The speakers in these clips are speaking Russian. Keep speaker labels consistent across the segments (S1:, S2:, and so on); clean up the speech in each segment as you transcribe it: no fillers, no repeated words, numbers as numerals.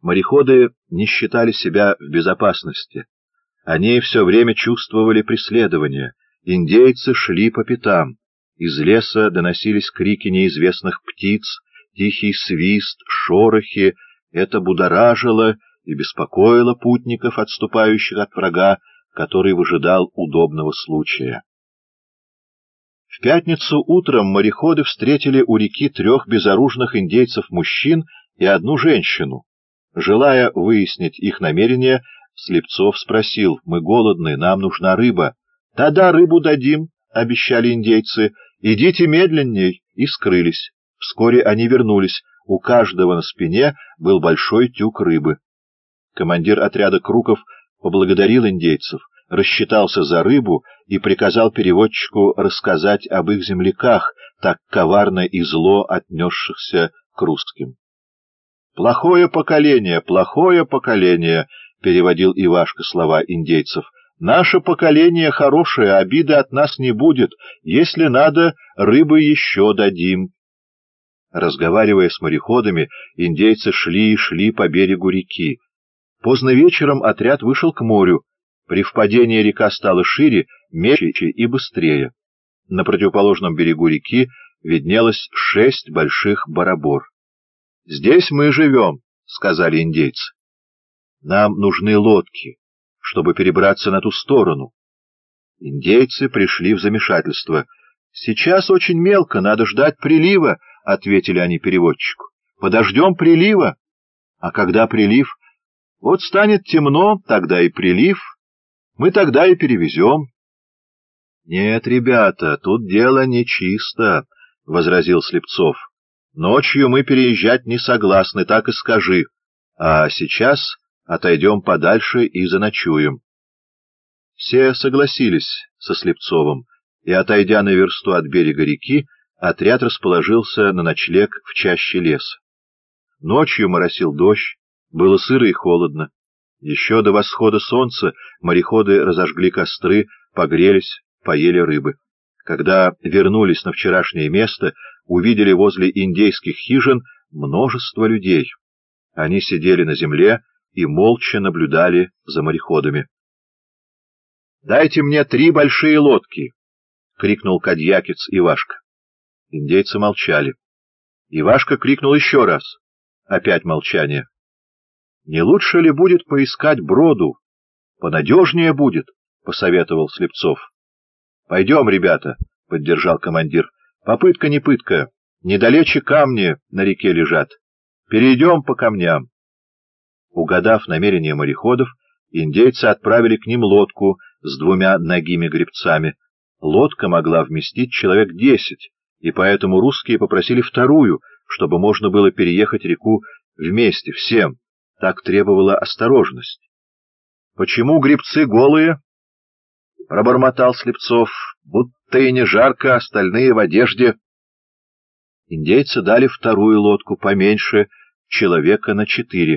S1: Мореходы не считали себя в безопасности. Они все время чувствовали преследование. Индейцы шли по пятам. Из леса доносились крики неизвестных птиц, тихий свист, шорохи. Это будоражило и беспокоило путников, отступающих от врага, который выжидал удобного случая. В пятницу утром мореходы встретили у реки 3 безоружных индейцев-мужчин и 1 женщину. Желая выяснить их намерения, Слепцов спросил: «Мы голодны, нам нужна рыба». «Тогда рыбу дадим», — обещали индейцы. «Идите медленней», и скрылись. Вскоре они вернулись. У каждого на спине был большой тюк рыбы. Командир отряда Круков поблагодарил индейцев, рассчитался за рыбу и приказал переводчику рассказать об их земляках, так коварно и зло отнесшихся к русским. плохое поколение», — переводил Ивашка слова индейцев. «Наше поколение хорошее, обиды от нас не будет. Если надо, рыбы еще дадим». Разговаривая с мореходами, индейцы шли и шли по берегу реки. Поздно вечером отряд вышел к морю. При впадении река стала шире, мельче и быстрее. На противоположном берегу реки виднелось 6 больших барабор. «Здесь мы живем», — сказали индейцы. «Нам нужны лодки, чтобы перебраться на ту сторону». Индейцы пришли в замешательство. «Сейчас очень мелко, надо ждать прилива», — ответили они переводчику. «Подождем прилива». «А когда прилив?» «Вот станет темно, тогда и прилив. Мы тогда и перевезем». «Нет, ребята, тут дело нечисто», — возразил Слепцов. «Ночью мы переезжать не согласны, так и скажи. А сейчас отойдем подальше и заночуем». Все согласились со Слепцовым, и, отойдя на версту от берега реки, отряд расположился на ночлег в чаще леса. Ночью моросил дождь, было сыро и холодно. Еще до восхода солнца мореходы разожгли костры, погрелись, поели рыбы. Когда вернулись на вчерашнее место, увидели возле индейских хижин множество людей. Они сидели на земле и молча наблюдали за мореходами. «Дайте мне 3 большие лодки!» — крикнул кадьякец Ивашка. Индейцы молчали. Ивашка крикнул еще раз. Опять молчание. «Не лучше ли будет поискать броду? Понадежнее будет», — посоветовал Слепцов. «Пойдем, ребята», — поддержал командир. «Попытка не пытка. Недалече камни на реке лежат. Перейдем по камням». Угадав намерения мореходов, индейцы отправили к ним лодку с 2 нагими гребцами. Лодка могла вместить человек 10, и поэтому русские попросили 2, чтобы можно было переехать реку вместе, всем. Так требовала осторожность. «Почему гребцы голые?» — пробормотал Слепцов. «Будто и не жарко, остальные в одежде». Индейцы дали 2 лодку, поменьше, человека на 4.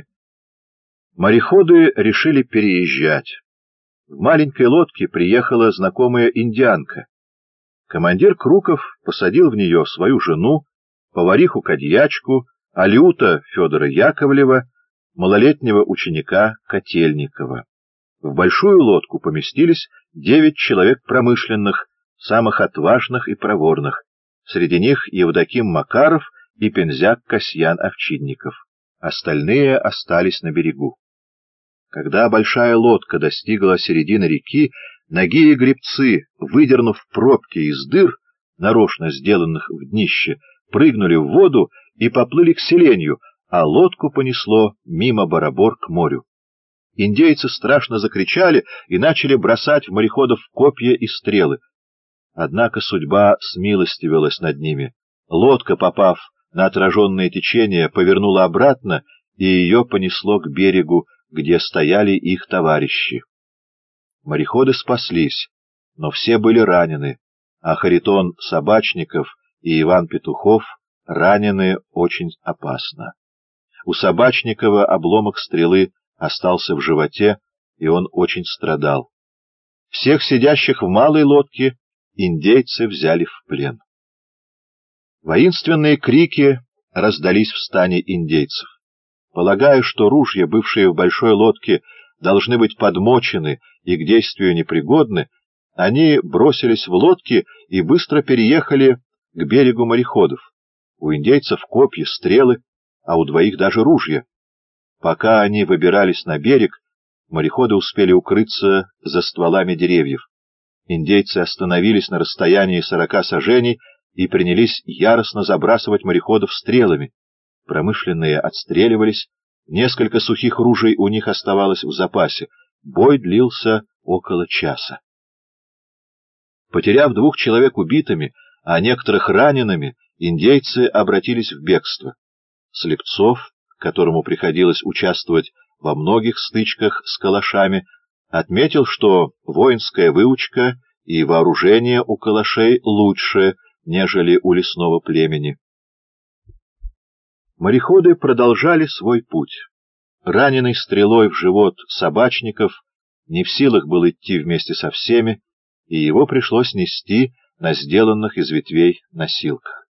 S1: Мореходы решили переезжать. В маленькой лодке приехала знакомая индианка. Командир Круков посадил в нее свою жену, повариху-кадьячку, алюта Федора Яковлева, малолетнего ученика Котельникова. В большую лодку поместились 9 человек промышленных, самых отважных и проворных. Среди них Евдоким Макаров и пензяк Касьян Овчинников. Остальные остались на берегу. Когда большая лодка достигла середины реки, нагие гребцы, выдернув пробки из дыр, нарочно сделанных в днище, прыгнули в воду и поплыли к селению, а лодку понесло мимо барабор к морю. Индейцы страшно закричали и начали бросать в мореходов копья и стрелы. Однако судьба смилостивилась над ними. Лодка, попав на отраженное течение, повернула обратно, и ее понесло к берегу, где стояли их товарищи. Мореходы спаслись, но все были ранены, а Харитон Собачников и Иван Петухов ранены очень опасно. У Собачникова обломок стрелы остался в животе, и он очень страдал. Всех сидящих в малой лодке индейцы взяли в плен. Воинственные крики раздались в стане индейцев. Полагая, что ружья, бывшие в большой лодке, должны быть подмочены и к действию непригодны, они бросились в лодки и быстро переехали к берегу мореходов. У индейцев копья, стрелы, а у двоих даже ружья. Пока они выбирались на берег, мореходы успели укрыться за стволами деревьев. Индейцы остановились на расстоянии 40 саженей и принялись яростно забрасывать мореходов стрелами. Промышленные отстреливались, несколько сухих ружей у них оставалось в запасе. Бой длился около часа. Потеряв 2 человек убитыми, а некоторых ранеными, индейцы обратились в бегство. Слепцов, которому приходилось участвовать во многих стычках с калашами, отметил, что воинская выучка и вооружение у калашей лучше, нежели у лесного племени. Мореходы продолжали свой путь. Раненый стрелой в живот Собачников не в силах был идти вместе со всеми, и его пришлось нести на сделанных из ветвей носилках.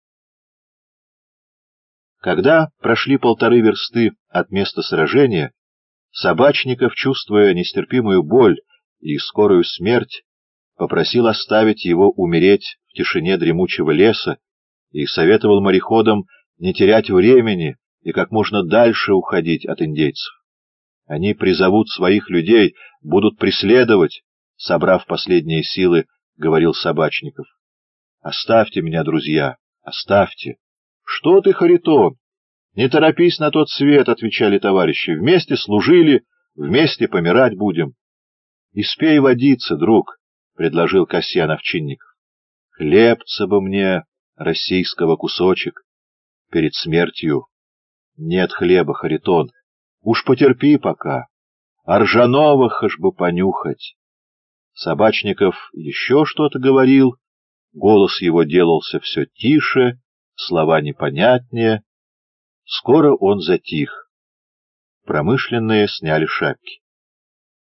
S1: Когда прошли 1,5 версты от места сражения, Собачников, чувствуя нестерпимую боль и скорую смерть, попросил оставить его умереть в тишине дремучего леса и советовал мореходам не терять времени и как можно дальше уходить от индейцев. Они призовут своих людей, будут преследовать, собрав последние силы, говорил Собачников. «Оставьте меня, друзья, оставьте». «Что ты, Харитон? Не торопись на тот свет», — отвечали товарищи. «Вместе служили, вместе помирать будем». «Испей водиться, друг», — предложил Касьян Овчинников. «Хлебца бы мне, российского кусочек, перед смертью». «Нет хлеба, Харитон, уж потерпи пока, а ржаного хоть бы понюхать». Собачников еще что-то говорил, голос его делался все тише, слова непонятнее. Скоро он затих. Промышленные сняли шапки.